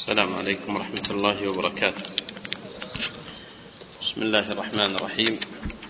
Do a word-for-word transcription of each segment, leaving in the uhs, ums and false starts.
السلام عليكم ورحمة الله وبركاته. بسم الله الرحمن الرحيم.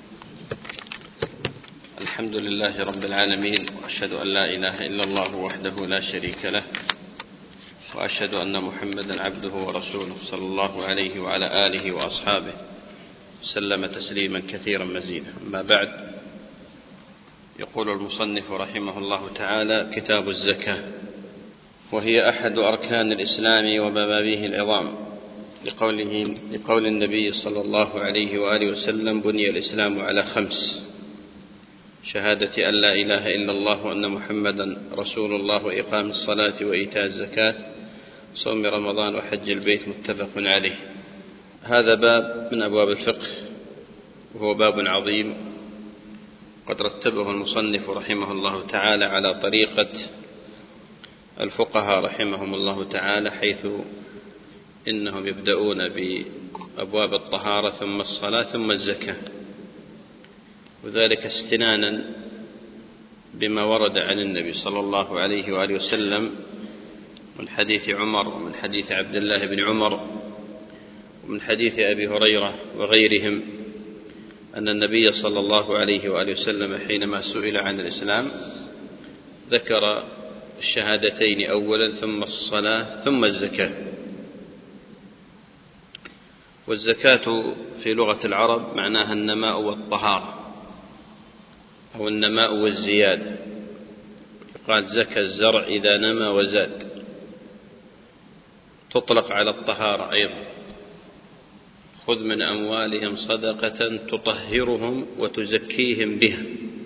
الحمد لله رب العالمين، وأشهد أن لا إله إلا الله وحده لا شريك له، وأشهد أن محمدا عبده ورسوله صلى الله عليه وعلى آله وأصحابه سلم تسليما كثيرا مزيدا. أما بعد، يقول المصنف رحمه الله تعالى: كتاب الزكاة، وهي أحد أركان الإسلام ومبابيه العظام، لقوله لقول النبي صلى الله عليه وآله وسلم: بني الإسلام على خمس: شهادة أن لا إله إلا الله وأن محمدا رسول الله، وإقام الصلاة وإيتاء الزكاة، صوم رمضان، وحج البيت. متفق عليه. هذا باب من أبواب الفقه، وهو باب عظيم قد رتبه المصنف رحمه الله تعالى على طريقة الفقهاء رحمهم الله تعالى، حيث إنهم يبدأون بأبواب الطهارة ثم الصلاة ثم الزكاة، وذلك استنانا بما ورد عن النبي صلى الله عليه وآله وسلم من حديث عمر، ومن حديث عبد الله بن عمر، ومن حديث أبي هريرة وغيرهم، أن النبي صلى الله عليه وآله وسلم حينما سئل عن الإسلام ذكر الشهادتين أولا، ثم الصلاة، ثم الزكاة. والزكاة في لغة العرب معناها النماء والطهارة، أو النماء والزيادة. قال: زكى الزرع إذا نمى وزاد. تطلق على الطهارة أيضا: خذ من أموالهم صدقة تطهرهم وتزكيهم بها.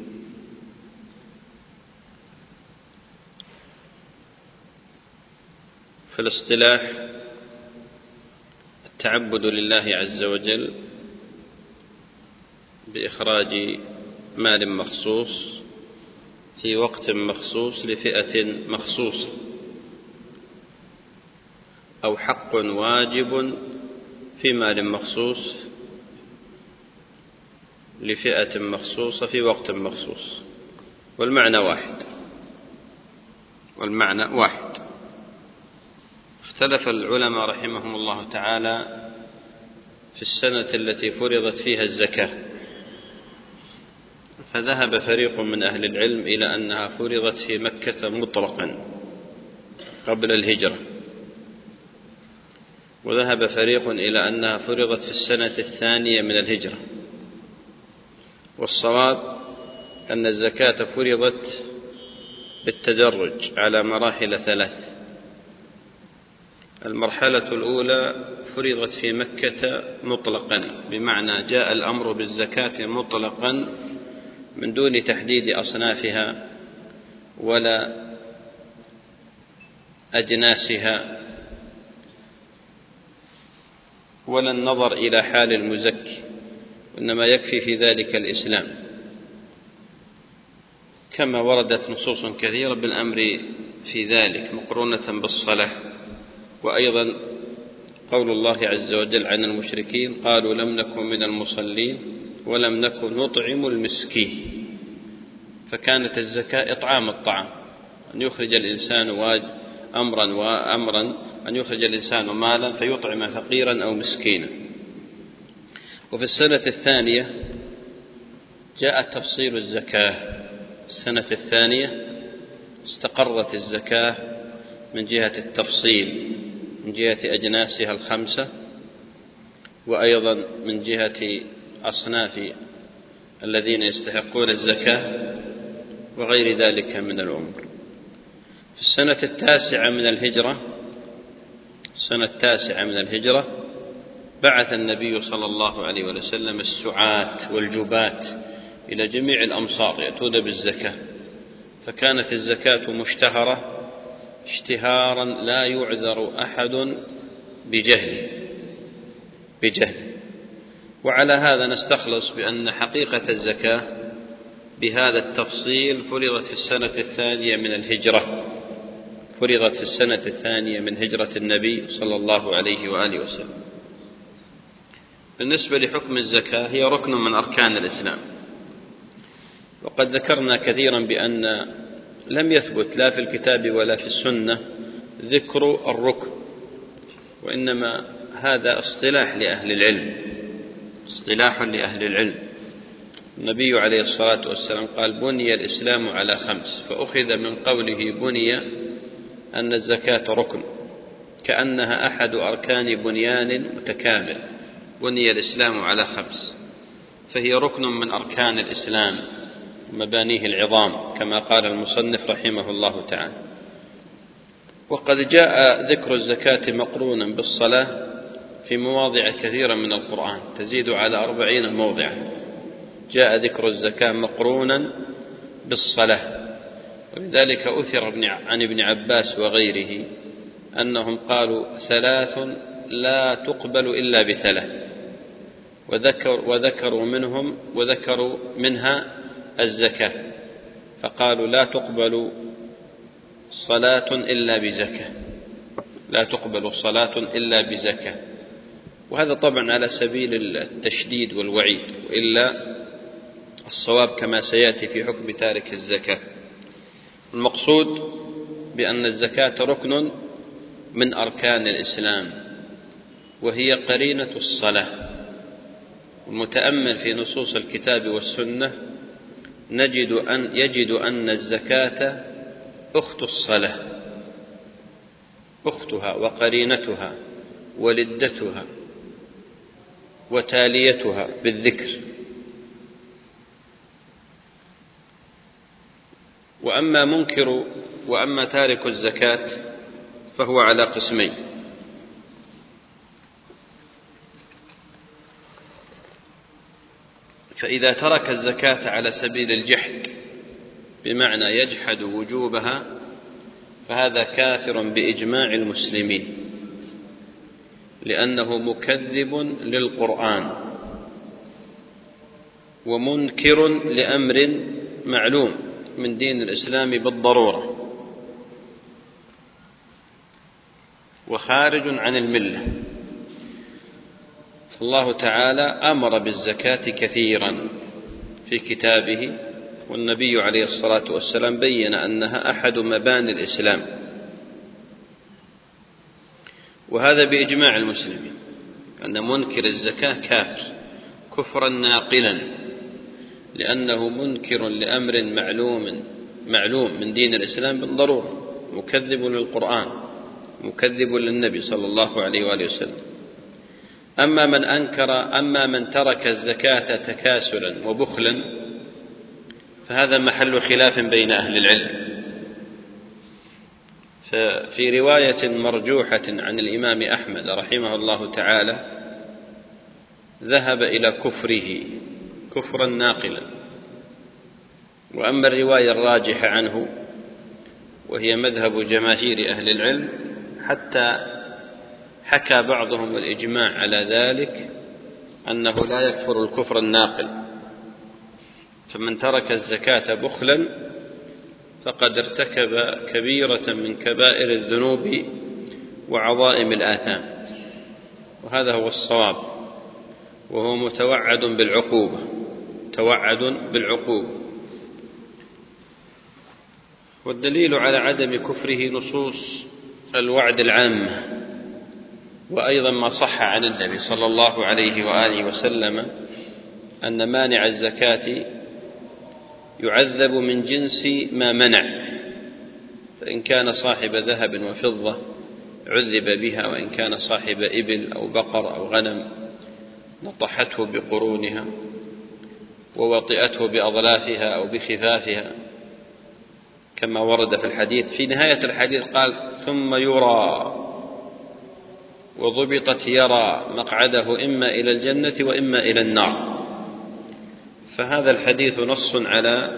في الاصطلاح: التعبد لله عز وجل بإخراج مال مخصوص في وقت مخصوص لفئة مخصوصة، أو حق واجب في مال مخصوص لفئة مخصوصة في وقت مخصوص، والمعنى واحد والمعنى واحد اختلف العلماء رحمهم الله تعالى في السنة التي فرضت فيها الزكاة، فذهب فريق من أهل العلم إلى أنها فرضت في مكة مطلقا قبل الهجرة، وذهب فريق إلى أنها فرضت في السنة الثانية من الهجرة. والصواب أن الزكاة فرضت بالتدرج على مراحل ثلاث. المرحلة الأولى فرضت في مكة مطلقا، بمعنى جاء الأمر بالزكاة مطلقا من دون تحديد أصنافها ولا أجناسها ولا النظر إلى حال المزكي، وإنما يكفي في ذلك الإسلام، كما وردت نصوص كثيرة بالأمر في ذلك مقرونة بالصلاة. وأيضا قول الله عز وجل عن المشركين: قالوا لم نكن من المصلين ولم نكن نطعم المسكين. فكانت الزكاة إطعام الطعام، أن يخرج الإنسان أمرا وأمرا أن يخرج الإنسان مالا فيطعم فقيرا أو مسكينا. وفي السنة الثانية جاء تفصيل الزكاة. السنة الثانية استقرت الزكاة من جهة التفصيل، من جهة أجناسها الخمسة، وأيضا من جهة أصناف الذين يستحقون الزكاة، وغير ذلك من الأمور. في السنة التاسعة من الهجرة السنة التاسعة من الهجرة بعث النبي صلى الله عليه وسلم السعاة والجبات إلى جميع الأمصار يأتون بالزكاة، فكانت الزكاة مشتهرة اشتهارا لا يعذر أحد بجهل بجهل وعلى هذا نستخلص بأن حقيقة الزكاة بهذا التفصيل فرضت في السنة الثانية من الهجرة فرضت في السنة الثانية من هجرة النبي صلى الله عليه وآله وسلم. بالنسبة لحكم الزكاة، هي ركن من أركان الإسلام، وقد ذكرنا كثيرا بأن لم يثبت لا في الكتاب ولا في السنة ذكر الركن وإنما هذا اصطلاح لأهل العلم، اصطلاح لأهل العلم. النبي عليه الصلاة والسلام قال: بني الإسلام على خمس، فأخذ من قوله بني أن الزكاة ركن، كأنها أحد أركان بنيان متكامل. بني الإسلام على خمس، فهي ركن من أركان الإسلام مبانيه العظام، كما قال المصنف رحمه الله تعالى. وقد جاء ذكر الزكاة مقرونا بالصلاة في مواضع كثيرة من القرآن، تزيد على أربعين موضعا جاء ذكر الزكاة مقرونا بالصلاة. ولذلك أثر عن ابن عباس وغيره أنهم قالوا: ثلاث لا تقبل إلا بثلاث، وذكر وذكروا منهم وذكروا منها الزكاة، فقالوا: لا تقبل صلاة إلا بزكاة، لا تقبل صلاة إلا بزكاة. وهذا طبعا على سبيل التشديد والوعيد، وإلا الصواب كما سيأتي في حكم تارك الزكاة. المقصود بأن الزكاة ركن من أركان الإسلام، وهي قرينة الصلاة. والمتأمل في نصوص الكتاب والسنة نجد أن يجد أن الزكاة أخت الصلاة، أختها وقرينتها ولدتها وتاليتها بالذكر. وأما منكر وأما تارك الزكاة فهو على قسمين: فإذا ترك الزكاة على سبيل الجحد، بمعنى يجحد وجوبها، فهذا كافر بإجماع المسلمين، لأنه مكذب للقرآن ومنكر لأمر معلوم من دين الإسلام بالضرورة، وخارج عن الملة. فالله تعالى أمر بالزكاة كثيرا في كتابه، والنبي عليه الصلاة والسلام بين أنها أحد مباني الإسلام، وهذا بإجماع المسلمين، أن منكر الزكاة كافر كفرا ناقلا، لأنه منكر لأمر معلوم معلوم من دين الإسلام بالضرورة، مكذب للقرآن، مكذب للنبي صلى الله عليه وآله وسلم. أما من أنكر أما من ترك الزكاة تكاسلا وبخلا فهذا محل خلاف بين أهل العلم. ففي رواية مرجوحة عن الإمام أحمد رحمه الله تعالى ذهب إلى كفره كفرا ناقلا. وأما الرواية الراجحة عنه وهي مذهب جماهير أهل العلم، حتى حكى بعضهم الإجماع على ذلك أنه لا يكفر الكفر الناقل. فمن ترك الزكاة بخلا فقد ارتكب كبيرة من كبائر الذنوب وعظائم الآثام، وهذا هو الصواب، وهو متوعد بالعقوبة توعد بالعقوبة. والدليل على عدم كفره نصوص الوعد العامة، وأيضا ما صح عن النبي صلى الله عليه وآله وسلم أن مانع الزكاة يعذب من جنس ما منع، فإن كان صاحب ذهب وفضة عذب بها، وإن كان صاحب إبل أو بقر أو غنم نطحته بقرونها ووطئته بأضلافها أو بخفافها، كما ورد في الحديث. في نهاية الحديث قال: ثم يرى، وضبطت يرى مقعده إما إلى الجنة وإما إلى النار. فهذا الحديث نص على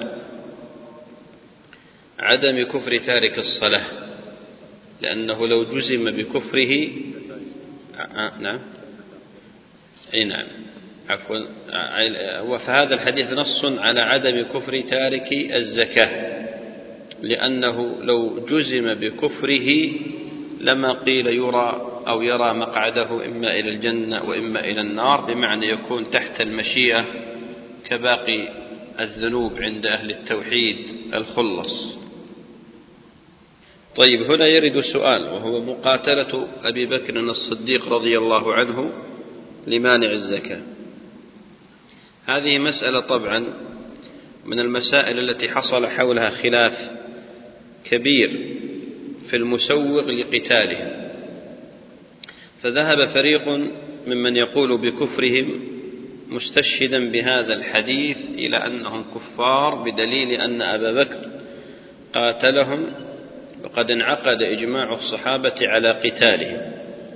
عدم كفر تارك الصلاة، لأنه لو جزم بكفره آه نعم أي نعم عفوا فهذا الحديث نص على عدم كفر تارك الزكاة، لأنه لو جزم بكفره لما قيل يرى أو يرى مقعده إما إلى الجنة وإما إلى النار، بمعنى يكون تحت المشيئة كباقي الذنوب عند أهل التوحيد الخلص. طيب، هنا يرد سؤال، وهو مقاتلة أبي بكر الصديق رضي الله عنه لمانع الزكاة. هذه مسألة طبعا من المسائل التي حصل حولها خلاف كبير في المسوغ لقتالهم، فذهب فريق ممن يقول بكفرهم مستشهدا بهذا الحديث إلى أنهم كفار بدليل أن أبا بكر قاتلهم، وقد انعقد إجماع الصحابة على قتالهم.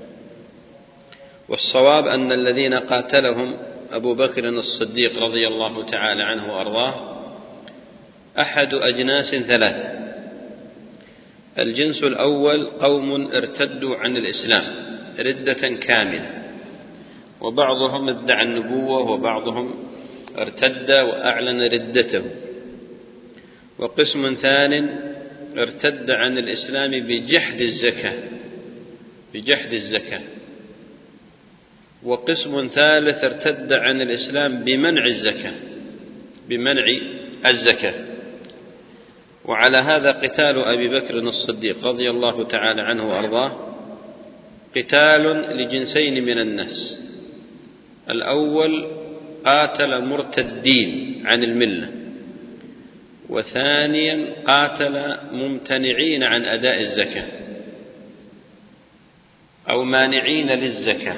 والصواب أن الذين قاتلهم أبو بكر الصديق رضي الله تعالى عنه وأرضاه أحد أجناس ثلاثة. الجنس الأول قوم ارتدوا عن الإسلام ردة كاملة، وبعضهم ادعى النبوة وبعضهم ارتد وأعلن ردته. وقسم ثان ارتد عن الإسلام بجحد الزكاة بجحد الزكاة وقسم ثالث ارتد عن الإسلام بمنع الزكاة بمنع الزكاة وعلى هذا قتال أبي بكر الصديق رضي الله تعالى عنه وأرضاه قتال لجنسين من الناس. الأول قاتل مرتدين عن الملة، وثانيا قاتل ممتنعين عن أداء الزكاة أو مانعين للزكاة.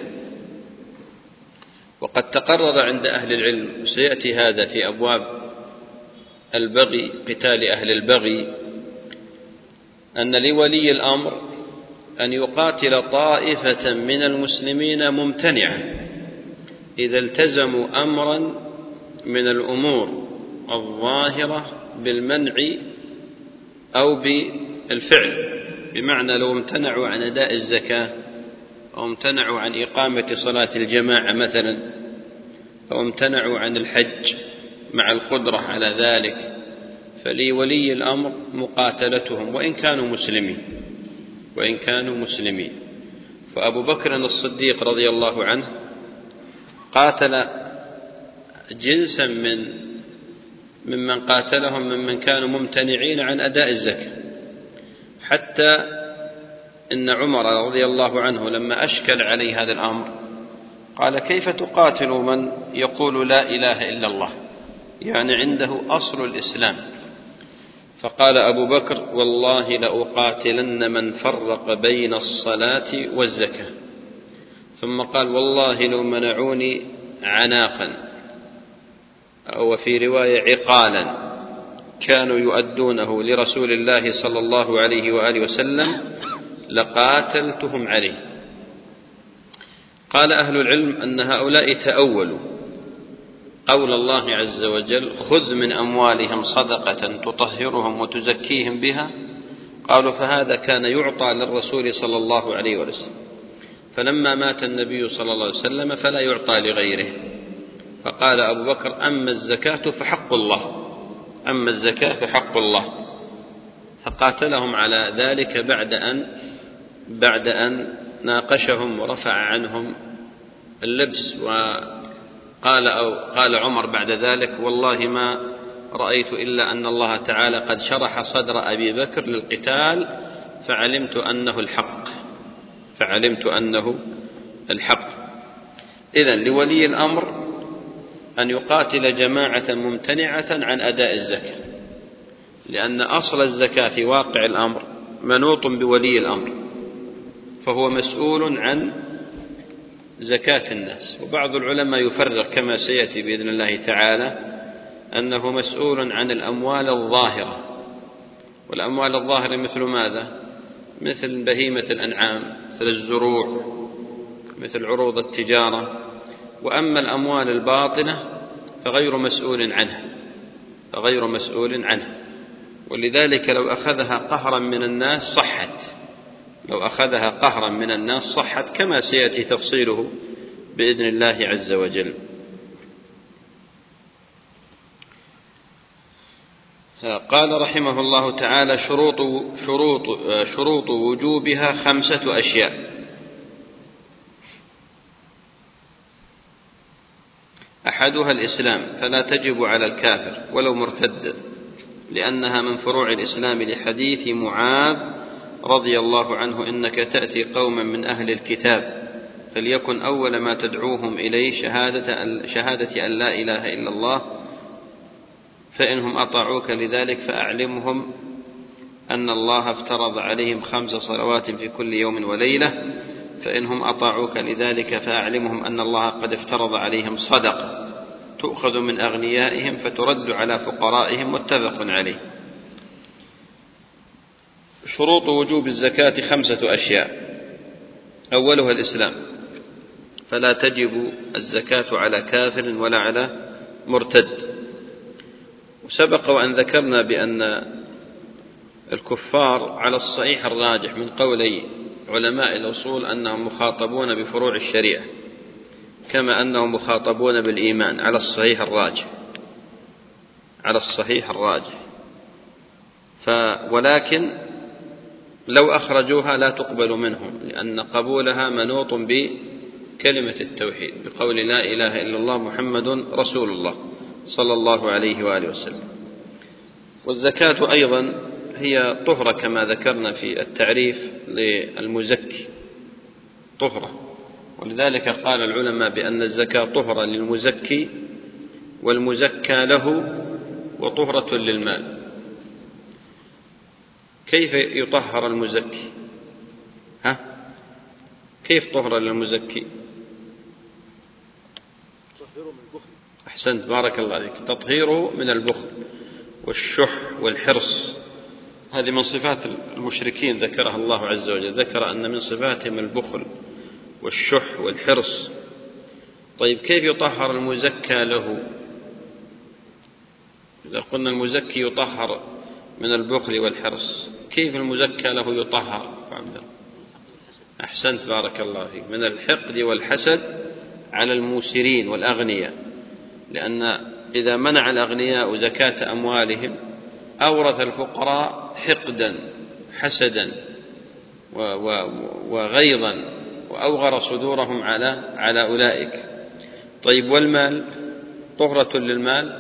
وقد تقرر عند أهل العلم، سيأتي هذا في أبواب البغي، قتال أهل البغي، أن لولي الأمر أن يقاتل طائفة من المسلمين ممتنعة إذا التزموا أمرا من الأمور الظاهرة بالمنع أو بالفعل. بمعنى لو امتنعوا عن أداء الزكاة أو امتنعوا عن إقامة صلاة الجماعة مثلا، أو امتنعوا عن الحج مع القدرة على ذلك، فلولي الأمر مقاتلتهم وإن كانوا مسلمين وإن كانوا مسلمين فأبو بكر الصديق رضي الله عنه قاتل جنسا من ممن قاتلهم ممن كانوا ممتنعين عن أداء الزكاة، حتى إن عمر رضي الله عنه لما أشكل عليه هذا الأمر قال: كيف تقاتل من يقول لا إله إلا الله، يعني عنده أصل الإسلام؟ فقال أبو بكر: والله لأقاتلن من فرق بين الصلاة والزكاة. ثم قال: والله لو منعوني عناقا، وفي رواية عقالا كانوا يؤدونه لرسول الله صلى الله عليه وآله وسلم لقاتلتهم عليه. قال أهل العلم أن هؤلاء تأولوا قول الله عز وجل: خذ من أموالهم صدقة تطهرهم وتزكيهم بها. قالوا فهذا كان يعطى للرسول صلى الله عليه وسلم، فلما مات النبي صلى الله عليه وسلم فلا يعطى لغيره. فقال أبو بكر: أما الزكاة فحق الله أما الزكاة فحق الله فقاتلهم على ذلك بعد أن بعد أن ناقشهم ورفع عنهم اللبس. وقال أو قال عمر بعد ذلك: والله ما رأيت إلا أن الله تعالى قد شرح صدر أبي بكر للقتال فعلمت أنه الحق فعلمت أنه الحق. إذن لولي الأمر أن يقاتل جماعة ممتنعة عن أداء الزكاة، لأن أصل الزكاة في واقع الأمر منوط بولي الأمر، فهو مسؤول عن زكاة الناس. وبعض العلماء يفرق كما سيأتي بإذن الله تعالى أنه مسؤول عن الأموال الظاهرة، والأموال الظاهرة مثل ماذا؟ مثل بهيمة الأنعام، مثل الزروع، مثل عروض التجارة. وأما الأموال الباطنة فغير مسؤول عنها فغير مسؤول عنها ولذلك لو أخذها قهرا من الناس صحت لو أخذها قهرا من الناس صحت كما سيأتي تفصيله بإذن الله عز وجل. قال رحمه الله تعالى: شروط شروط شروط وجوبها خمسة أشياء. أحدها الإسلام، فلا تجب على الكافر ولو مرتدا، لأنها من فروع الإسلام لحديث معاذ رضي الله عنه: إنك تأتي قوما من أهل الكتاب فليكن أول ما تدعوهم إليه شهادة, شهادة أن لا إله إلا الله، فإنهم أطاعوك لذلك فأعلمهم أن الله افترض عليهم خمس صلوات في كل يوم وليلة، فإنهم أطاعوك لذلك فأعلمهم أن الله قد افترض عليهم صدقة تؤخذ من أغنيائهم فترد على فقرائهم، متفق عليه. شروط وجوب الزكاة خمسة أشياء: أولها الإسلام، فلا تجب الزكاة على كافر ولا على مرتد. وسبق وأن ذكرنا بأن الكفار على الصحيح الراجح من قولي علماء الأصول أنهم مخاطبون بفروع الشريعة كما أنهم مخاطبون بالإيمان على الصحيح الراجح على الصحيح الراجح ف ولكن لو أخرجوها لا تقبل منهم، لأن قبولها منوط بكلمة التوحيد بقول لا إله إلا الله محمد رسول الله صلى الله عليه وآله وسلم. والزكاة أيضا هي طهرة كما ذكرنا في التعريف للمزكي، طهرة، ولذلك قال العلماء بأن الزكاة طهرة للمزكي والمزكى له وطهرة للمال. كيف يطهر المزكي؟ ها؟ كيف طهرة للمزكي؟ أحسنت، بارك الله عليك، تطهيره من البخل والشح والحرص. هذه من صفات المشركين ذكرها الله عز وجل، ذكر أن من صفاتهم البخل والشح والحرص. طيب كيف يطهر المزكى له؟ إذا قلنا المزكي يطهر من البخل والحرص، كيف المزكى له يطهر؟ أحسنت، بارك الله فيك، من الحقد والحسد على الموسرين والأغنياء، لأن إذا منع الأغنياء زكاة أموالهم أورث الفقراء حقدا حسدا وغيظا وأوغر صدورهم على على أولئك. طيب والمال، طهرة للمال،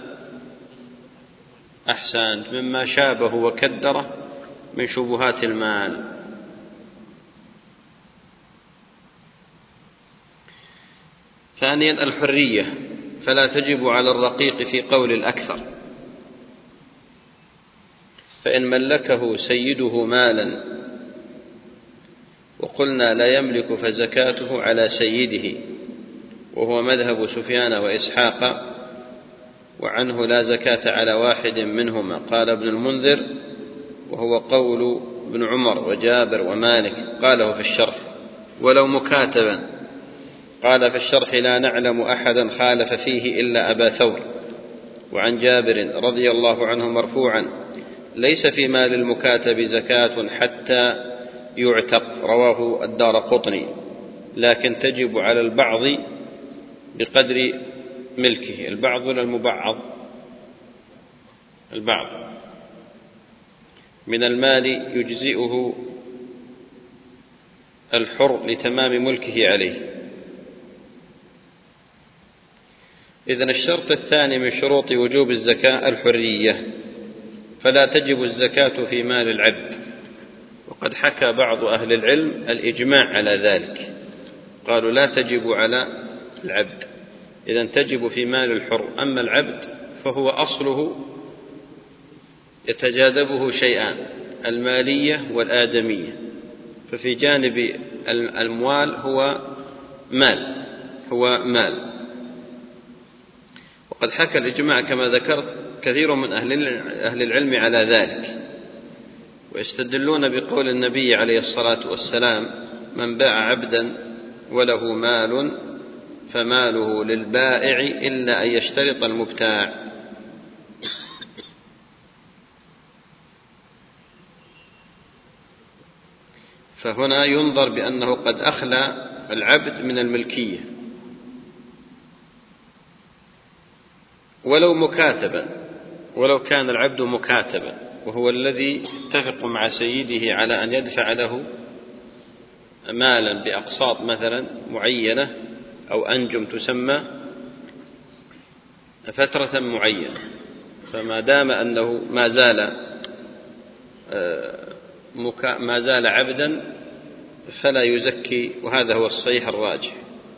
أحسنت، مما شابه وكدره من شبهات المال. ثانيا الحرية، فلا تجب على الرقيق في قول الأكثر، فإن ملكه سيده مالا وقلنا لا يملك فزكاته على سيده، وهو مذهب سفيان وإسحاق، وعنه لا زكاة على واحد منهما، قال ابن المنذر، وهو قول ابن عمر وجابر ومالك، قاله في الشرح. ولو مكاتبا، قال في الشرح لا نعلم أحدا خالف فيه إلا أبا ثور. وعن جابر رضي الله عنه مرفوعا: ليس في مال المكاتب زكاة حتى يعتق، رواه الدارقطني، لكن تجب على البعض بقدر ملكه. البعض ولا المبعض؟ البعض من المال يجزئه الحر لتمام ملكه عليه. إذن الشرط الثاني من شروط وجوب الزكاة الحرية، فلا تجب الزكاة في مال العبد، وقد حكى بعض أهل العلم الإجماع على ذلك، قالوا لا تجب على العبد، إذن تجب في مال الحر. أما العبد فهو أصله يتجاذبه شيئان، المالية والآدمية، ففي جانب الأموال هو مال هو مال وقد حكى الإجماع كما ذكرت كثير من أهل العلم على ذلك، ويستدلون بقول النبي عليه الصلاة والسلام: من باع عبدا وله مال فماله للبائع إلا أن يشترط المبتاع. فهنا ينظر بأنه قد أخلى العبد من الملكية، ولو مكاتبا، ولو كان العبد مكاتبا، وهو الذي اتفق مع سيده على أن يدفع له مالا بأقساط مثلا معينة أو أنجم تسمى فترة معينة، فما دام أنه ما زال ما زال عبدا فلا يزكي، وهذا هو الصحيح الراجح.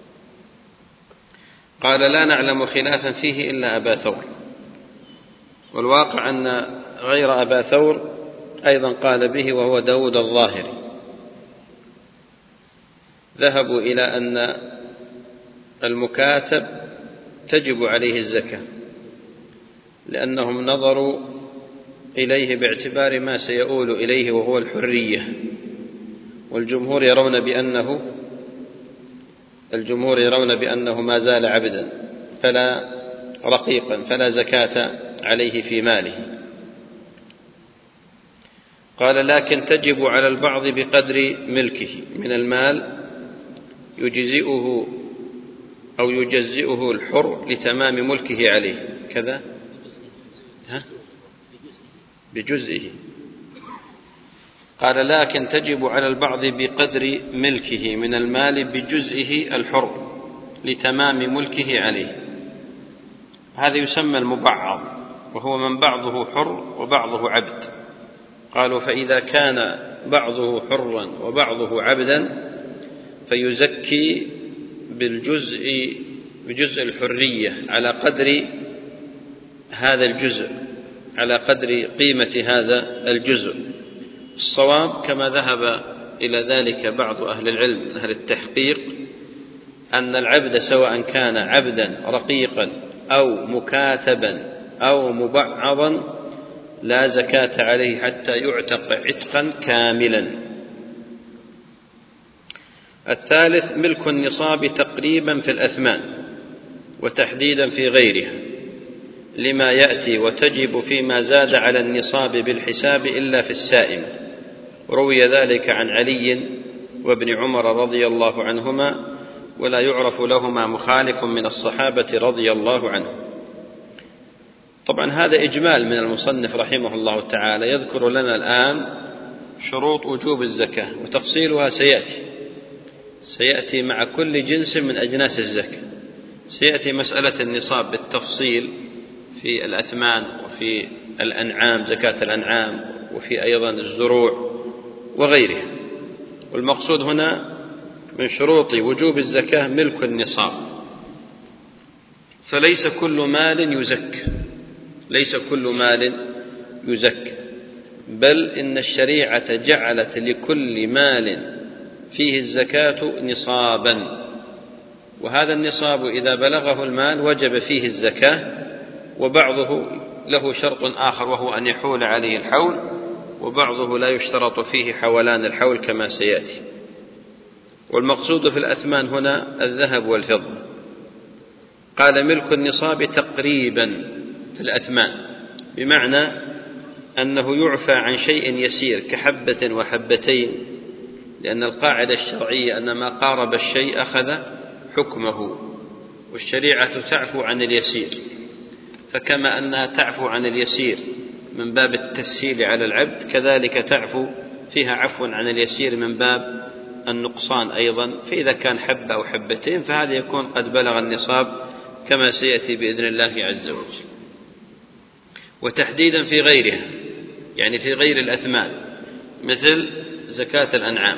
قال لا نعلم خلافا فيه إلا أبا ثور، والواقع أن غير أبا ثور أيضا قال به، وهو داود الظاهري. ذهبوا إلى أن المكاتب تجب عليه الزكاة، لأنهم نظروا إليه باعتبار ما سيؤول إليه وهو الحرية، والجمهور يرون بأنه الجمهور يرون بأنه ما زال عبدا فلا رقيقا فلا زكاة عليه في ماله. قال لكن تجب على البعض بقدر ملكه من المال يجزئه أو يجزئه الحر لتمام ملكه عليه كذا ها؟ بجزئه. قال لكن تجب على البعض بقدر ملكه من المال بجزئه الحر لتمام ملكه عليه. هذا يسمى المبعض، وهو من بعضه حر وبعضه عبد. قالوا فإذا كان بعضه حرا وبعضه عبدا فيزكي بالجزء بجزء الحرية على قدر هذا الجزء، على قدر قيمة هذا الجزء. الصواب كما ذهب إلى ذلك بعض أهل العلم من أهل التحقيق أن العبد سواء كان عبدا رقيقا أو مكاتبا أو مبعضا لا زكاة عليه حتى يعتق عتقا كاملا. الثالث ملك النصاب تقريبا في الأثمان وتحديدا في غيرها لما يأتي، وتجب فيما زاد على النصاب بالحساب إلا في السائم. روي ذلك عن علي وابن عمر رضي الله عنهما، ولا يعرف لهما مخالف من الصحابة رضي الله عنهم. طبعا هذا إجمال من المصنف رحمه الله تعالى، يذكر لنا الآن شروط وجوب الزكاة وتفصيلها سيأتي سيأتي مع كل جنس من أجناس الزكاة. سيأتي مسألة النصاب بالتفصيل في الأثمان وفي الأنعام زكاة الأنعام وفي أيضا الزروع وغيرها. والمقصود هنا من شروط وجوب الزكاة ملك النصاب، فليس كل مال يزك ليس كل مال يزك بل إن الشريعة جعلت لكل مال فيه الزكاة نصابا، وهذا النصاب إذا بلغه المال وجب فيه الزكاة. وبعضه له شرط آخر وهو أن يحول عليه الحول، وبعضه لا يشترط فيه حولان الحول كما سيأتي. والمقصود في الأثمان هنا الذهب والفضة. قال ملك النصاب تقريبا في الأثمان، بمعنى أنه يعفى عن شيء يسير كحبة وحبتين، لأن القاعدة الشرعية أن ما قارب الشيء أخذ حكمه، والشريعة تعفو عن اليسير. فكما أنها تعفو عن اليسير من باب التسهيل على العبد، كذلك تعفو فيها عفوا عن اليسير من باب النقصان أيضا. فإذا كان حبة أو حبتين فهذا يكون قد بلغ النصاب كما سيأتي بإذن الله عز وجل. وتحديدا في غيرها، يعني في غير الأثمان، مثل زكاة الأنعام،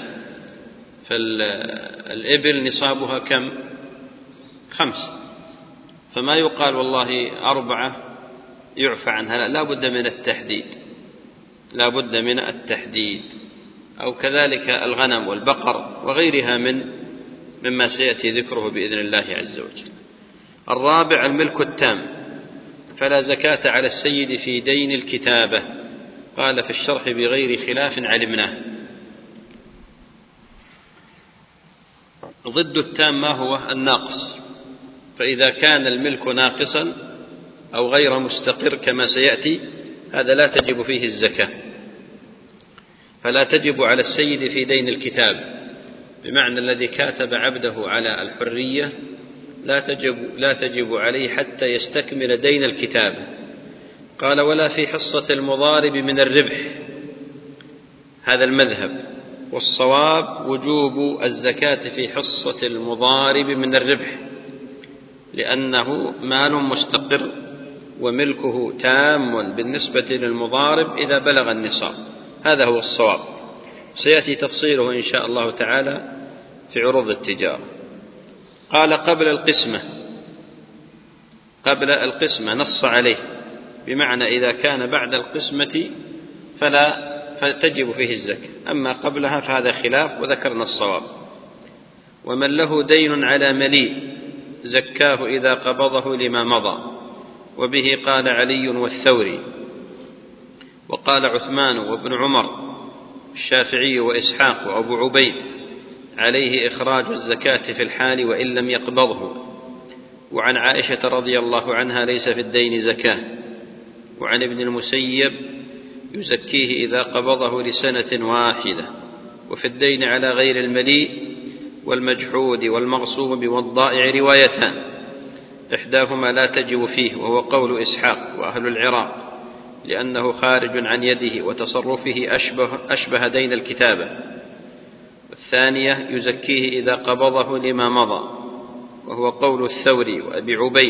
فالإبل نصابها كم؟ خمس، فما يقال والله أربعة يعفى عنها، لا بد من التحديد لا بد من التحديد أو كذلك الغنم والبقر وغيرها من مما سيأتي ذكره بإذن الله عز وجل. الرابع الملك التام، فلا زكاة على السيد في دين الكتابة. قال في الشرح بغير خلاف علمناه. ضد التام ما هو؟ الناقص. فإذا كان الملك ناقصا أو غير مستقر كما سيأتي هذا لا تجب فيه الزكاة. فلا تجب على السيد في دين الكتاب، بمعنى الذي كاتب عبده على الحرية لا تجب, لا تجب عليه حتى يستكمل دين الكتابة. قال ولا في حصة المضارب من الربح، هذا المذهب. والصواب وجوب الزكاة في حصة المضارب من الربح، لأنه مال مستقر وملكه تام بالنسبة للمضارب إذا بلغ النصاب. هذا هو الصواب. سيأتي تفصيله إن شاء الله تعالى في عروض التجارة. قال قبل القسمة، قبل القسمة نص عليه، بمعنى إذا كان بعد القسمة فلا فتجب فيه الزكاة، أما قبلها فهذا خلاف وذكرنا الصواب. ومن له دين على مليء زكاه إذا قبضه لما مضى، وبه قال علي والثوري، وقال عثمان وابن عمر الشافعي وإسحاق وأبو عبيد عليه إخراج الزكاة في الحال وإن لم يقبضه. وعن عائشة رضي الله عنها ليس في الدين زكاة. وعن ابن المسيب يزكيه إذا قبضه لسنة واحدة. وفي الدين على غير المليء والمجحود والمغصوب والضائع روايتان، إحداهما لا تجب فيه وهو قول إسحاق وأهل العراق، لأنه خارج عن يده وتصرفه أشبه, أشبه دين الكتابة. والثانية يزكيه إذا قبضه لما مضى، وهو قول الثوري وأبي عبيد،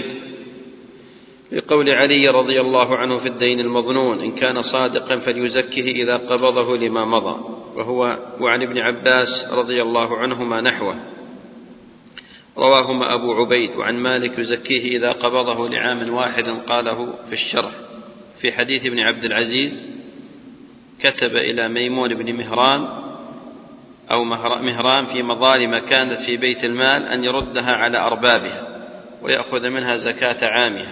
لقول علي رضي الله عنه في الدين المظنون إن كان صادقا فليزكيه إذا قبضه لما مضى، وهو وعن ابن عباس رضي الله عنهما نحوه رواهما أبو عبيد. وعن مالك يزكيه إذا قبضه لعام واحد، قاله في الشرح في حديث ابن عبد العزيز كتب إلى ميمون بن مهران أو مهران في مظالم كانت في بيت المال أن يردها على أربابها ويأخذ منها زكاة عامها،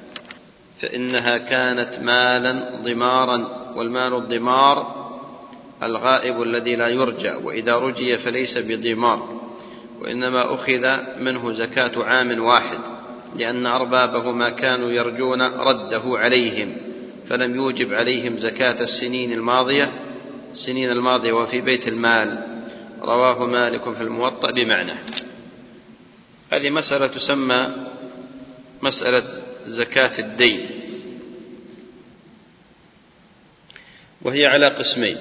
فإنها كانت مالا ضمارا، والمال الضمار الغائب الذي لا يرجى، وإذا رجي فليس بضمار، وإنما أخذ منه زكاة عام واحد، لأن أربابه ما كانوا يرجون رده عليهم، فلم يوجب عليهم زكاة السنين الماضية السنين الماضية وفي بيت المال. رواه مالك في الموطأ بمعنى. هذه مسألة تسمى مسألة زكاة الدين، وهي على قسمين: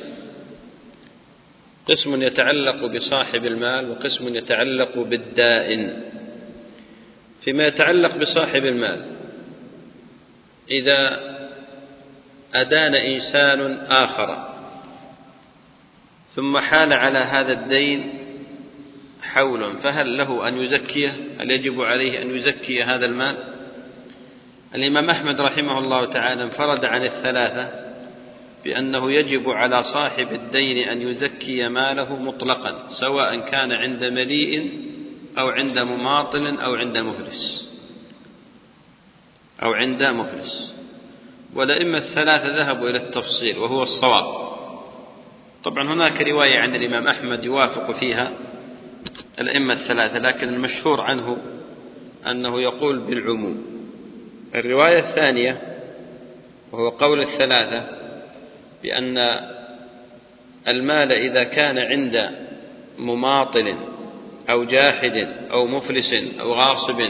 قسم يتعلق بصاحب المال، وقسم يتعلق بالدائن. فيما يتعلق بصاحب المال، إذا أدان إنسان آخر ثم حال على هذا الدين حول، فهل له أن يزكيه؟ هل يجب عليه أن يزكي هذا المال؟ الإمام أحمد رحمه الله تعالى انفرد عن الثلاثة بأنه يجب على صاحب الدين أن يزكي ماله مطلقا، سواء كان عند مليء أو عند مماطل أو عند مفلس أو عند مفلس. والأئمة الثلاثة ذهبوا إلى التفصيل وهو الصواب. طبعا هناك رواية عند الإمام أحمد يوافق فيها الأئمة الثلاثة، لكن المشهور عنه أنه يقول بالعموم. الرواية الثانية وهو قول الثلاثة بأن المال إذا كان عند مماطل أو جاحد أو مفلس أو غاصب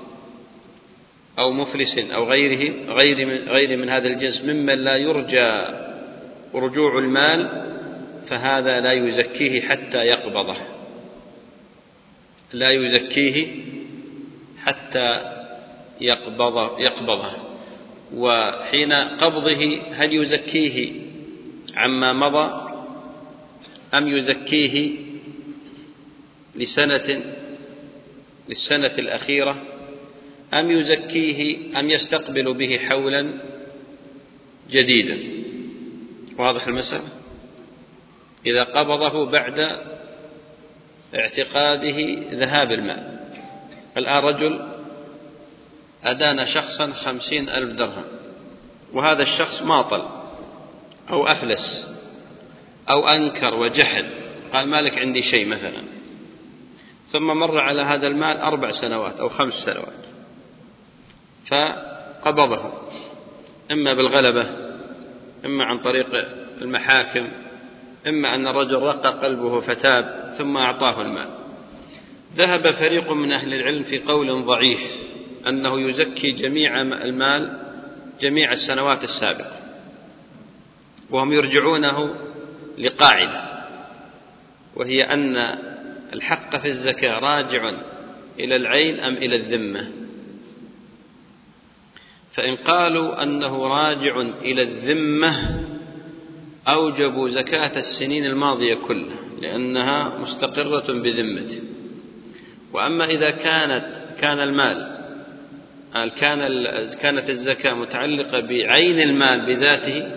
أو مفلس أو غيره غير من, غير من هذا الجنس ممن لا يرجى رجوع المال، فهذا لا يزكيه حتى يقبضه لا يزكيه حتى يقبضه, يقبضه. وحين قبضه هل يزكيه عما مضى أم يزكيه لسنة للسنة الأخيرة أم يزكيه أم يستقبل به حولا جديدا؟ واضح المسألة؟ إذا قبضه بعد اعتقاده ذهاب المال. الآن رجل أدان شخصا خمسين ألف درهم، وهذا الشخص ماطل أو أفلس أو أنكر وجحد، قال مالك عندي شيء مثلا، ثم مر على هذا المال أربع سنوات أو خمس سنوات فقبضه، إما بالغلبة إما عن طريق المحاكم، إما أن الرجل رق قلبه فتاب ثم أعطاه المال. ذهب فريق من أهل العلم في قول ضعيف أنه يزكي جميع المال جميع السنوات السابقة، وهم يرجعونه لقاعدة، وهي أن الحق في الزكاة راجع إلى العين أم إلى الذمة. فإن قالوا أنه راجع إلى الذمة أوجبوا زكاة السنين الماضية كلها لأنها مستقرة بذمته. وأما إذا كانت كان المال كان كانت الزكاة متعلقة بعين المال بذاته،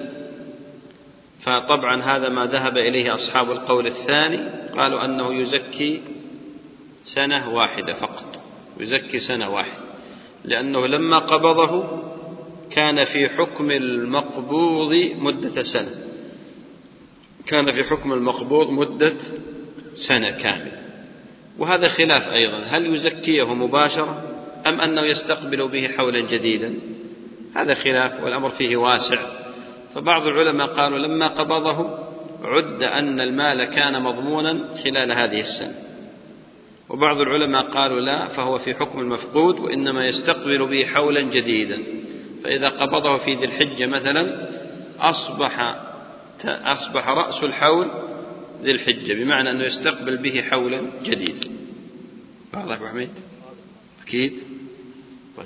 فطبعا هذا ما ذهب إليه أصحاب القول الثاني، قالوا أنه يزكي سنة واحدة فقط، يزكي سنة واحدة، لأنه لما قبضه كان في حكم المقبوض مدة سنة، كان في حكم المقبوض مدة سنة كاملة. وهذا خلاف أيضا، هل يزكيه مباشرة أم أنه يستقبل به حولا جديدا؟ هذا خلاف والأمر فيه واسع. فبعض العلماء قالوا لما قبضه عد أن المال كان مضمونا خلال هذه السنة، وبعض العلماء قالوا لا، فهو في حكم المفقود وإنما يستقبل به حولا جديدا. فإذا قبضه في ذي الحجة مثلا أصبح أصبح رأس الحول ذي الحجة، بمعنى أنه يستقبل به حولا جديدا. واضح أبو حميد؟ أكيد. طيب.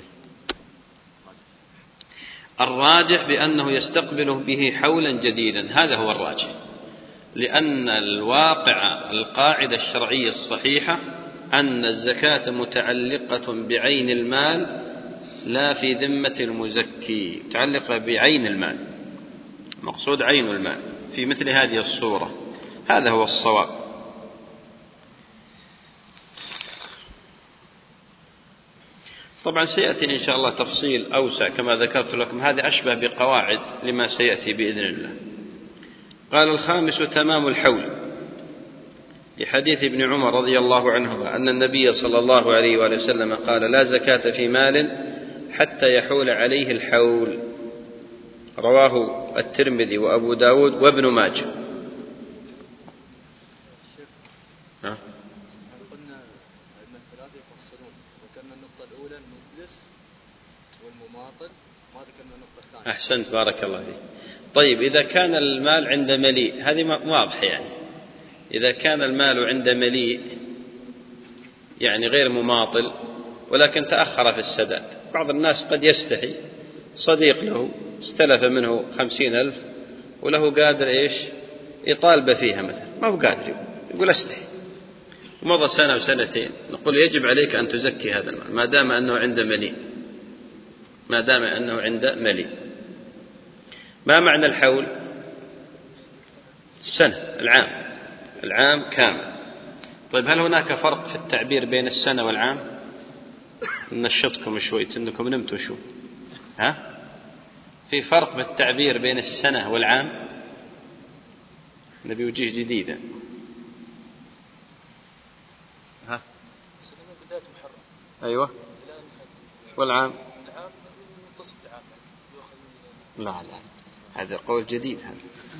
الراجح بأنه يستقبل به حولا جديدا، هذا هو الراجح، لأن الواقع القاعدة الشرعية الصحيحة أن الزكاة متعلقة بعين المال لا في ذمة المزكي، متعلقة بعين المال، مقصود عين المال في مثل هذه الصورة، هذا هو الصواب. طبعا سيأتي إن شاء الله تفصيل أوسع كما ذكرت لكم، هذه أشبه بقواعد لما سيأتي بإذن الله. قال الخامس تمام الحول، لحديث ابن عمر رضي الله عنهما أن النبي صلى الله عليه وآله وسلم قال لا زكاة في مال حتى يحول عليه الحول، رواه الترمذي وأبو داود وابن ماجه. ها؟ قلنا أن الثلاثة يفصلون، وكان النقطة الأولى المفلس والمماطل، ما ذكرنا النقطة الثانية. أحسنت بارك الله فيك. طيب إذا كان المال عند مليء، هذه واضحة يعني، إذا كان المال عند مليء يعني غير مماطل ولكن تأخر في السداد، بعض الناس قد يستحي، صديق له استلف منه خمسين ألف وله قادر إيش يطالب فيها مثلا، ما هو قادر، يقول استحي، ومضى سنة وسنتين، نقول يجب عليك أن تزكي هذا المال ما دام أنه عند مليء، ما دام أنه عند مليء. ما معنى الحول؟ السنة، العام، العام كامل. طيب هل هناك فرق في التعبير بين السنة والعام؟ نشطكم شوي انكم نمتوا شو، ها؟ في فرق بالتعبير بين السنة والعام؟ نبي وجيه جديدة. ها؟ السنة من بداية محرم. أيوة. والعام؟ العام منتصف العام. لا لا، هذا قول جديد هذا.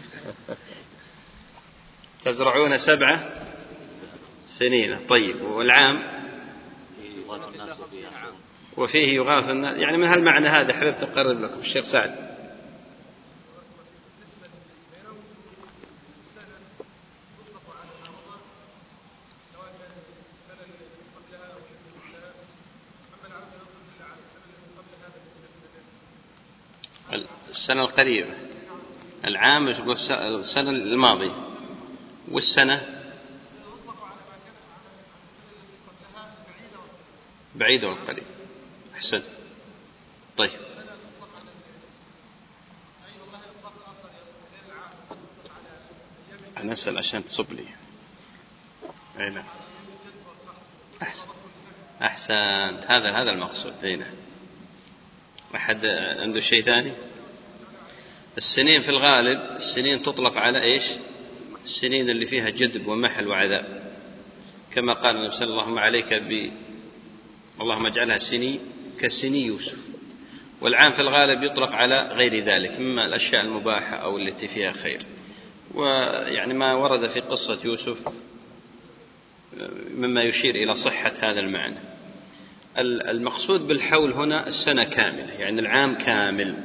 تزرعون سبعة سنين. طيب والعام؟ وفيه يغاث الناس، يعني من هالمعنى هذا حبيت أقرب لكم. الشيخ سعد. السنة القريبة، العام السنة الماضية، والسنة بعيدة والقريب. أحسن. طيب أنا أسأل عشان تصب لي. أين؟ أحسن أحسنت، هذا هذا المقصود. أين؟ أحد عنده شيء ثاني؟ السنين في الغالب السنين تطلق على إيش؟ السنين اللي فيها جدب ومحل وعذاب، كما قال النبي صلى الله عليه وسلم عليك ب اللهم اجعلها سني كسني يوسف. والعام في الغالب يطلق على غير ذلك مما الأشياء المباحة أو التي فيها خير، ويعني ما ورد في قصة يوسف مما يشير إلى صحة هذا المعنى. المقصود بالحول هنا السنة كاملة، يعني العام كامل.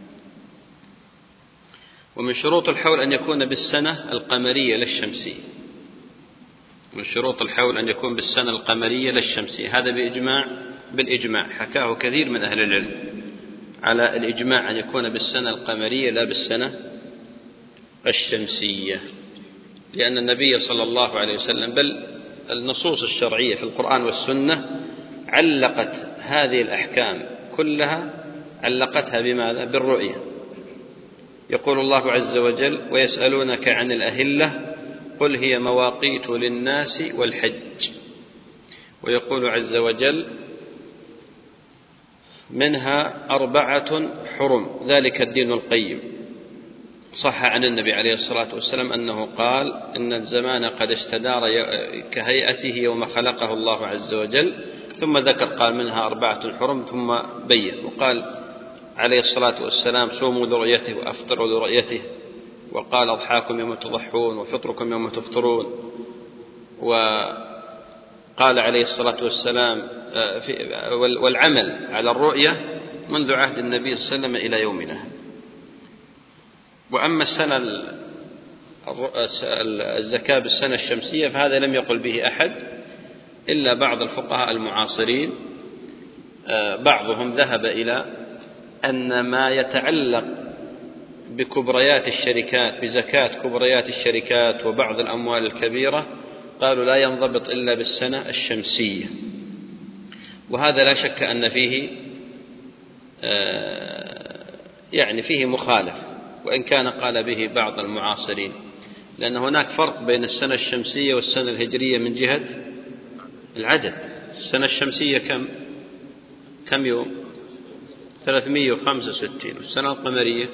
ومن شروط الحول أن يكون بالسنة القمرية لا الشمسية، من شروط الحول أن يكون بالسنة القمرية لا الشمسية، هذا بإجماع بالإجماع حكاه كثير من أهل العلم على الإجماع أن يكون بالسنة القمرية لا بالسنة الشمسية، لأن النبي صلى الله عليه وسلم بل النصوص الشرعية في القرآن والسنة علقت هذه الأحكام كلها، علقتها بماذا؟ بالرؤية. يقول الله عز وجل: ويسألونك عن الأهلة قل هي مواقيت للناس والحج. ويقول عز وجل: منها أربعة حرم ذلك الدين القيم. صح عن النبي عليه الصلاة والسلام أنه قال: إن الزمان قد استدار كهيئته يوم خلقه الله عز وجل، ثم ذكر قال: منها أربعة حرم، ثم بين وقال عليه الصلاة والسلام: صوموا لرؤيته وأفطروا لرؤيته، وقال: أضحاكم يوم تضحون وفطركم يوم تفطرون. وقال عليه الصلاة والسلام: والعمل على الرؤية منذ عهد النبي صلى الله عليه وسلم إلى يومنا. وأما السنة الزكاة بالسنة الشمسية فهذا لم يقل به أحد إلا بعض الفقهاء المعاصرين. بعضهم ذهب إلى أن ما يتعلق بكبريات الشركات، بزكاة كبريات الشركات وبعض الأموال الكبيرة، قالوا لا ينضبط إلا بالسنة الشمسية، وهذا لا شك أن فيه يعني فيه مخالف، وإن كان قال به بعض المعاصرين، لأن هناك فرق بين السنة الشمسية والسنة الهجرية من جهة العدد. السنة الشمسية كم كم يوم؟ ثلاثمائة وخمسة وستين. والسنة القمرية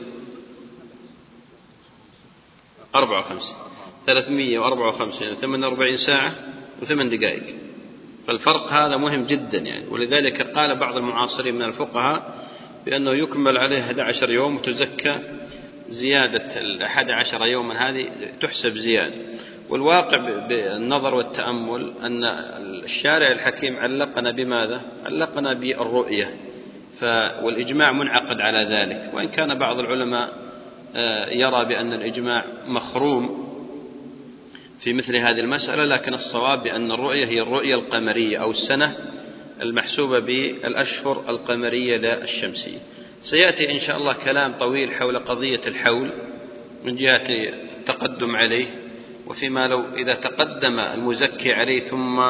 أربعة وخمسين. ثلاثمائة وأربعة وخمسين ثمانية وأربعين ساعة وثمان دقائق. فالفرق هذا مهم جدا يعني، ولذلك قال بعض المعاصرين من الفقهاء بأنه يكمل عليه أحد عشر يوم وتزكى زيادة الأحد عشر يوما هذه تحسب زيادة. والواقع بالنظر والتأمل أن الشارع الحكيم علقنا بماذا؟ علقنا بالرؤية، والإجماع منعقد على ذلك، وإن كان بعض العلماء يرى بأن الإجماع مخروم في مثل هذه المسألة، لكن الصواب بأن الرؤية هي الرؤية القمرية أو السنة المحسوبة بالأشهر القمرية لا الشمسية. سيأتي إن شاء الله كلام طويل حول قضية الحول من جهة التقدم عليه، وفيما لو إذا تقدم المزكي عليه ثم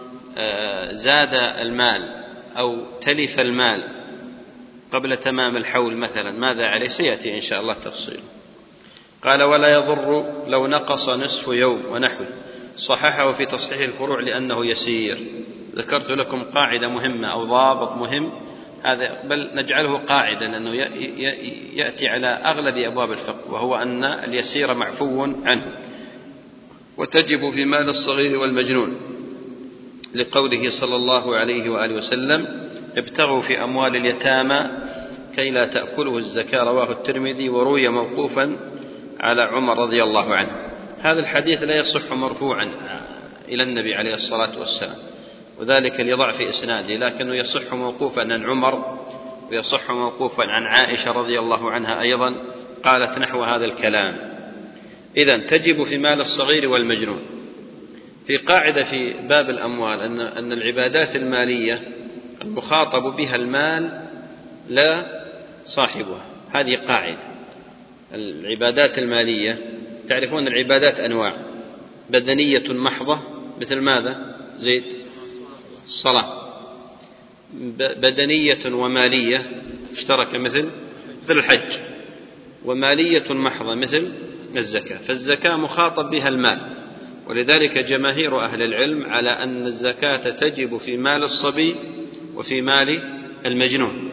زاد المال أو تلف المال قبل تمام الحول مثلا ماذا عليه؟ سيأتي إن شاء الله تفصيل. قال: ولا يضر لو نقص نصف يوم ونحوه. صححه في تصحيح الفروع لأنه يسير. ذكرت لكم قاعدة مهمة أو ضابط مهم، هذا بل نجعله قاعدة لأنه يأتي على أغلب أبواب الفقه، وهو أن اليسير معفو عنه، وتجب في مال الصغير والمجنون، لقوله صلى الله عليه وآله وسلم: ابتغوا في أموال اليتامى كي لا تأكله الزكاة. رواه الترمذي، وروي موقوفا على عمر رضي الله عنه. هذا الحديث لا يصح مرفوعا إلى النبي عليه الصلاة والسلام، وذلك لضعف إسناده، لكنه يصح موقوفا عن عمر، ويصح موقوفا عن عائشة رضي الله عنها أيضا قالت نحو هذا الكلام. إذن تجب في مال الصغير والمجنون. في قاعدة في باب الأموال أن أن العبادات المالية المخاطب بها المال لا صاحبها. هذه قاعدة. العبادات المالية تعرفون العبادات أنواع: بدنية محضة مثل ماذا؟ زيد الصلاة. بدنية ومالية اشترك مثل مثل الحج. ومالية محضة مثل الزكاة. فالزكاة مخاطب بها المال، ولذلك جماهير أهل العلم على أن الزكاة تجب في مال الصبي وفي مال المجنون.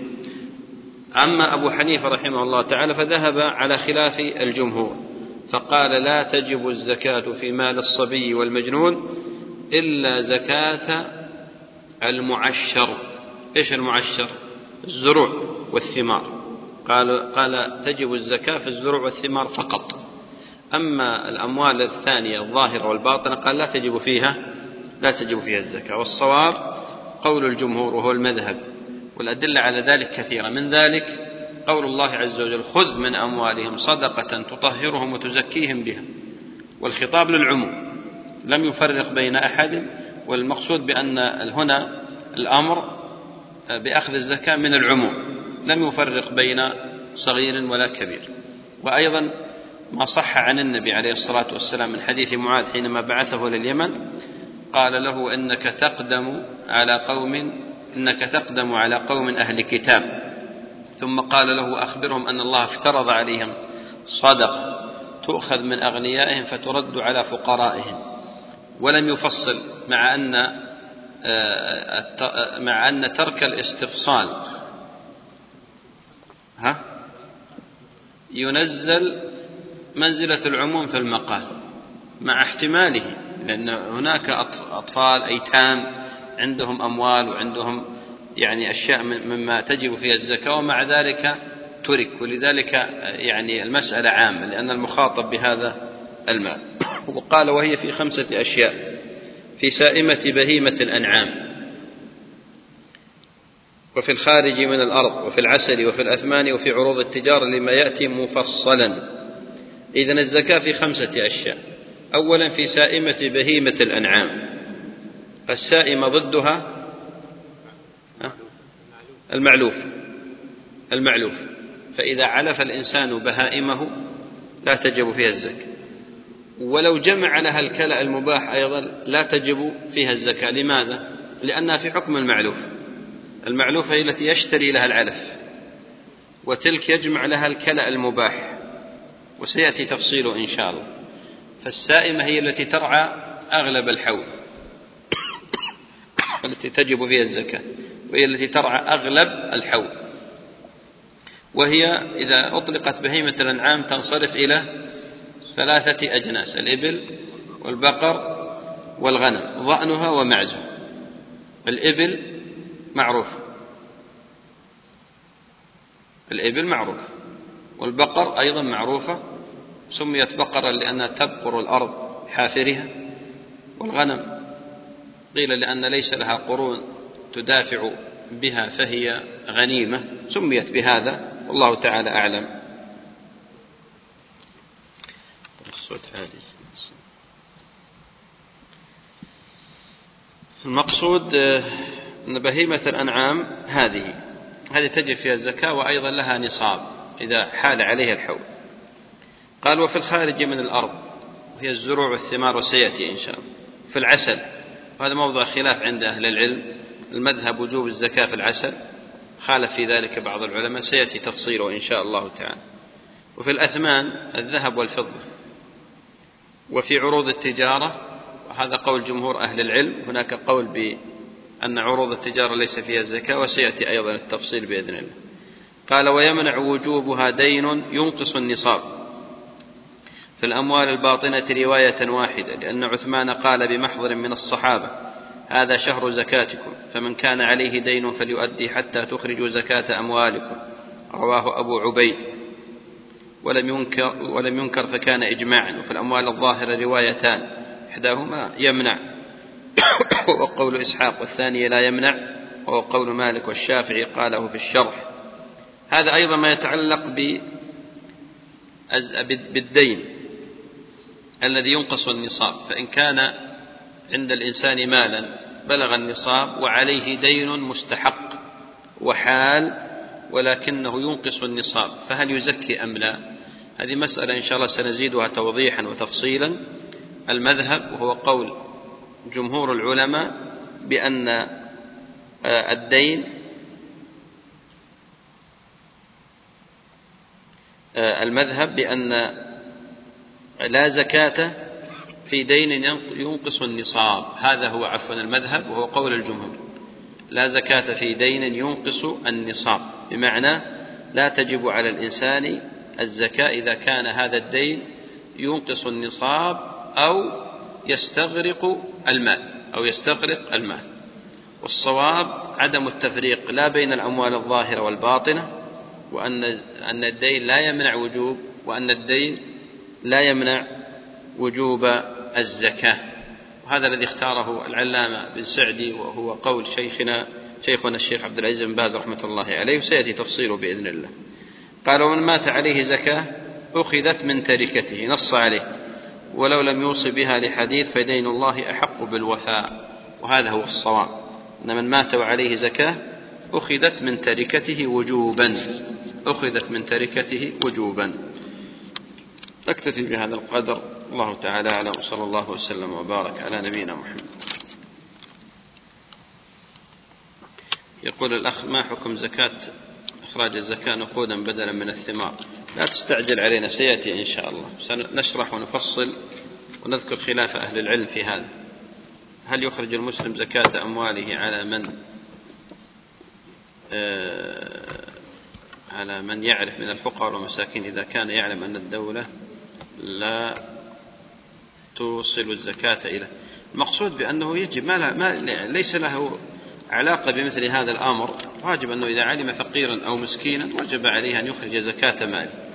أما أبو حنيفة رحمه الله تعالى فذهب على خلاف الجمهور، فقال: لا تجب الزكاة في مال الصبي والمجنون إلا زكاة المعشر. إيش المعشر؟ الزروع والثمار. قال قال تجب الزكاة في الزروع والثمار فقط. أما الأموال الثانية الظاهرة والباطنة قال لا تجب فيها لا تجب فيها الزكاة. والصواب قول الجمهور وهو المذهب، والأدلة على ذلك كثيرة. من ذلك قول الله عز وجل: خذ من أموالهم صدقة تطهرهم وتزكيهم بها. والخطاب للعموم لم يفرق بين أحد، والمقصود بأن هنا الأمر بأخذ الزكاة من العموم، لم يفرق بين صغير ولا كبير. وأيضا ما صح عن النبي عليه الصلاة والسلام من حديث معاذ حينما بعثه لليمن قال له إنك تقدم على قوم إنك تقدم على قوم أهل كتاب، ثم قال له أخبرهم أن الله افترض عليهم صدقة تؤخذ من أغنيائهم فترد على فقرائهم، ولم يفصل مع أن مع أن ترك الاستفصال ها ينزل منزلة العموم في المقال مع احتماله، لأن هناك أطفال أيتام عندهم أموال وعندهم يعني أشياء مما تجب فيها الزكاة ومع ذلك ترك، ولذلك يعني المسألة عامة لأن المخاطب بهذا المال. وقال وهي في خمسة أشياء: في سائمة بهيمة الأنعام، وفي الخارج من الأرض، وفي العسل، وفي الأثمان، وفي عروض التجارة لما يأتي مفصلا. إذن الزكاة في خمسة أشياء. أولا في سائمة بهيمة الأنعام، السائمة ضدها المعلوف المعلوف فإذا علف الإنسان بهائمه لا تجب فيها الزكاة، ولو جمع لها الكلأ المباح أيضا لا تجب فيها الزكاة. لماذا؟ لأنها في حكم المعلوف. المعلوف هي التي يشتري لها العلف، وتلك يجمع لها الكلأ المباح، وسيأتي تفصيله إن شاء الله. فالسائمة هي التي ترعى أغلب الحول التي تجب فيها الزكاة، وهي التي ترعى أغلب الحول، وهي إذا أطلقت بهيمة الأنعام تنصرف إلى ثلاثة أجناس: الإبل والبقر والغنم، ضأنها ومعزها. الإبل معروف الإبل معروف والبقر أيضا معروفة، سميت بقرا لأنها تبقر الأرض حافرها، والغنم قيل لأن ليس لها قرون تدافع بها فهي غنيمة، سميت بهذا، والله تعالى أعلم. المقصود أن بهيمة الأنعام هذه هذه تجب فيها الزكاة، وأيضا لها نصاب إذا حال عليها الحول. قال وفي الخارج من الأرض، وهي الزروع والثمار، وسيأتي إن شاء الله. في العسل، وهذا موضع خلاف عند أهل العلم، المذهب وجوب الزكاة في العسل، خالف في ذلك بعض العلماء، سيأتي تفصيله إن شاء الله تعالى. وفي الأثمان الذهب والفضة. وفي عروض التجارة، وهذا قول جمهور أهل العلم، هناك قول بأن عروض التجارة ليس فيها الزكاة، وسيأتي أيضا التفصيل بإذن الله. قال ويمنع وجوبها دين ينقص النصاب في الأموال الباطنة رواية واحدة، لأن عثمان قال بمحضر من الصحابة هذا شهر زكاتكم، فمن كان عليه دين فليؤدي حتى تخرجوا زكاة أموالكم، رواه أبو عبيد. ولم ينكر, ولم ينكر فكان إجماعا. وفي الأموال الظاهرة روايتان، إحداهما يمنع وهو قول إسحاق، والثانية لا يمنع وهو قول مالك والشافعي، قاله في الشرح. هذا أيضا ما يتعلق بالدين الذي ينقص النصاب. فإن كان عند الإنسان مالا بلغ النصاب وعليه دين مستحق وحال ولكنه ينقص النصاب، فهل يزكي أم لا؟ هذه مسألة إن شاء الله سنزيدها توضيحا وتفصيلا. المذهب وهو قول جمهور العلماء بأن الدين المذهب بأن لا زكاة في دين ينقص النصاب، هذا هو عفوا المذهب وهو قول الجمهور، لا زكاة في دين ينقص النصاب، بمعنى لا تجب على الإنسان الزكاة إذا كان هذا الدين ينقص النصاب أو يستغرق المال أو يستغرق المال. والصواب عدم التفريق لا بين الأموال الظاهرة والباطنة، وأن أن الدين لا يمنع وجوب وأن الدين لا يمنع وجوب الزكاة. وهذا الذي اختاره العلامة بن سعدي، وهو قول شيخنا شيخنا الشيخ عبد العزيز بن باز رحمة الله عليه، وسيأتي تفصيله بإذن الله. قال ومن مات عليه زكاة أخذت من تركته، نص عليه ولو لم يوصي بها لحديث فدين الله أحق بالوفاء، وهذا هو الصواب، أن من مات وعليه زكاة أخذت من تركته وجوبا أخذت من تركته وجوبا. نكتفي بهذا القدر. الله تعالى أعلم، وصلى الله وسلم وبارك على نبينا محمد. يقول الأخ: ما حكم زكاة إخراج الزكاة نقودا بدلا من الثمار؟ لا تستعجل علينا، سيأتي إن شاء الله، سنشرح ونفصل ونذكر خلاف أهل العلم في هذا. هل يخرج المسلم زكاة أمواله على من آه على من يعرف من الفقراء والمساكين إذا كان يعلم أن الدولة لا توصل الزكاة إليه؟ المقصود بأنه يجب ما, لا ما ليس له علاقة بمثل هذا الأمر، واجب أنه إذا علم فقيرا أو مسكينا وجب عليه أن يخرج زكاة ماله.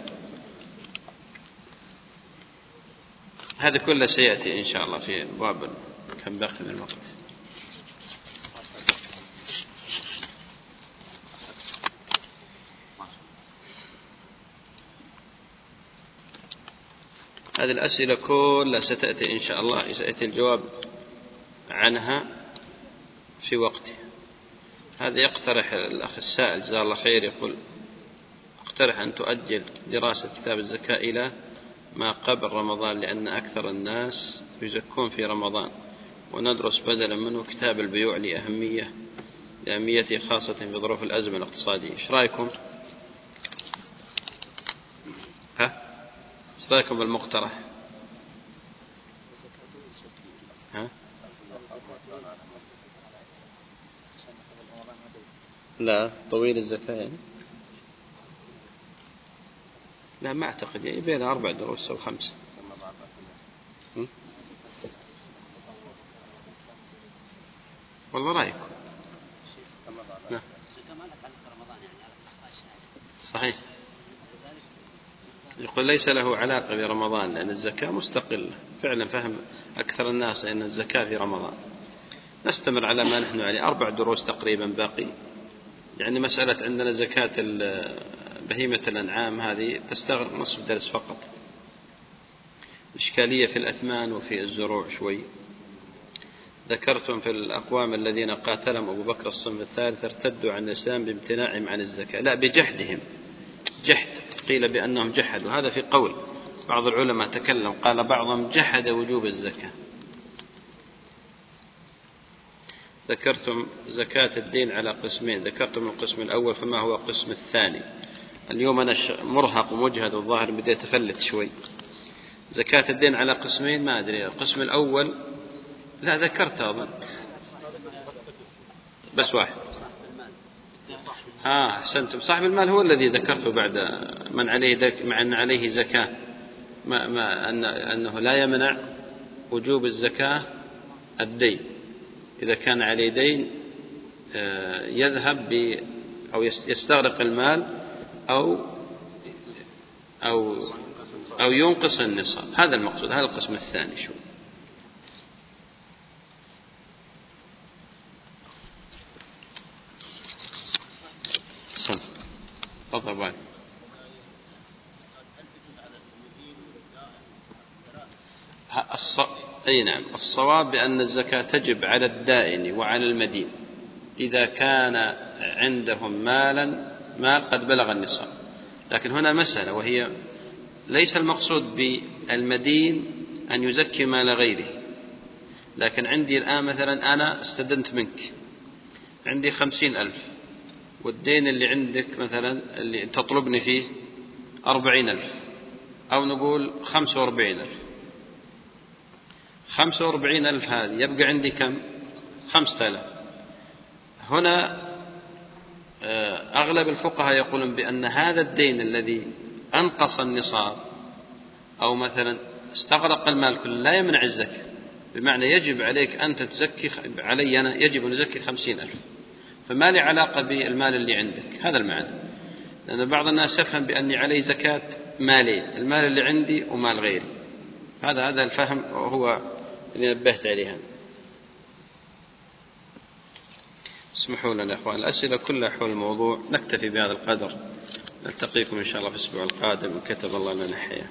هذا كله سيأتي إن شاء الله في باب كم باقي من الوقت. هذه الأسئلة كلها ستأتي إن شاء الله، سيأتي الجواب عنها في وقته. هذا يقترح الأخ السائل جزاه الله خير، يقول: اقترح أن تؤجل دراسة كتاب الزكاة إلى ما قبل رمضان، لأن أكثر الناس يزكون في رمضان، وندرس بدلا منه كتاب البيوع لأهمية لأهميته خاصة في ظروف الأزمة الاقتصادية. إيش رأيكم؟ ها؟ إيش رأيكم بالمقترح؟ ها؟ لا طويل الزكاة يعني؟ لا ما أعتقد، يعني بين أربع دروس أو خمسة. والله رأيكم؟ نعم. صحيح. يقول ليس له علاقة برمضان لأن الزكاة مستقلة. فعلا فهم أكثر الناس أن الزكاة في رمضان. نستمر على ما نحن عليه، أربع دروس تقريبا باقي. يعني مسألة عندنا زكاة بهيمة الأنعام هذه تستغرق نصف درس فقط. إشكالية في الأثمان وفي الزروع شوي. ذكرتم في الأقوام الذين قاتلهم أبو بكر الصنف الثالث ارتدوا عن الإسلام بامتناعهم عن الزكاة، لا بجحدهم، جحد، قيل بأنهم جحدوا، هذا في قول بعض العلماء تكلم، قال بعضهم جحد وجوب الزكاة. ذكرتم زكاة الدين على قسمين، ذكرتم القسم الأول، فما هو القسم الثاني؟ اليوم أنا مرهق ومجهد والظاهر بدي أتفلت شوي. زكاة الدين على قسمين، ما أدري القسم الأول لا ذكرته أظن، بس واحد. ها أحسنتم، صاحب المال هو الذي ذكرته بعد من عليه مع أن عليه زكاة، ما ما أن أنه لا يمنع وجوب الزكاة الدين، إذا كان عليه دين يذهب ب أو يستغرق المال أو أو أو ينقص النصاب، هذا المقصود، هذا القسم الثاني. شو تفضل. الص... أي نعم، الصواب بأن الزكاة تجب على الدائن وعلى المدين إذا كان عندهم مالا مال قد بلغ النصاب. لكن هنا مسألة، وهي ليس المقصود بالمدين أن يزكي مال غيره، لكن عندي الآن مثلا أنا استدنت منك، عندي خمسين ألف، والدين اللي عندك مثلا اللي تطلبني فيه أربعين ألف، أو نقول خمسة وأربعين ألف. خمسة وأربعين ألف هذه يبقى عندي كم؟ خمسة آلاف. هنا أغلب الفقهاء يقولون بأن هذا الدين الذي أنقص النصاب أو مثلا استغرق المال كله لا يمنع الزكاة، بمعنى يجب عليك أنت تزكي، علي أنا يجب أن أزكي خمسين ألف، فما لي علاقة بالمال اللي عندك. هذا المعنى، لأن بعض الناس يفهم بأني علي زكاة مالين، المال اللي عندي ومال غيري. هذا هذا الفهم هو اللي نبهت عليها. اسمحوا لنا يا أخوان، الأسئلة كلها حول الموضوع. نكتفي بهذا القدر، نلتقيكم إن شاء الله في الأسبوع القادم إن كتب الله لنا حياة.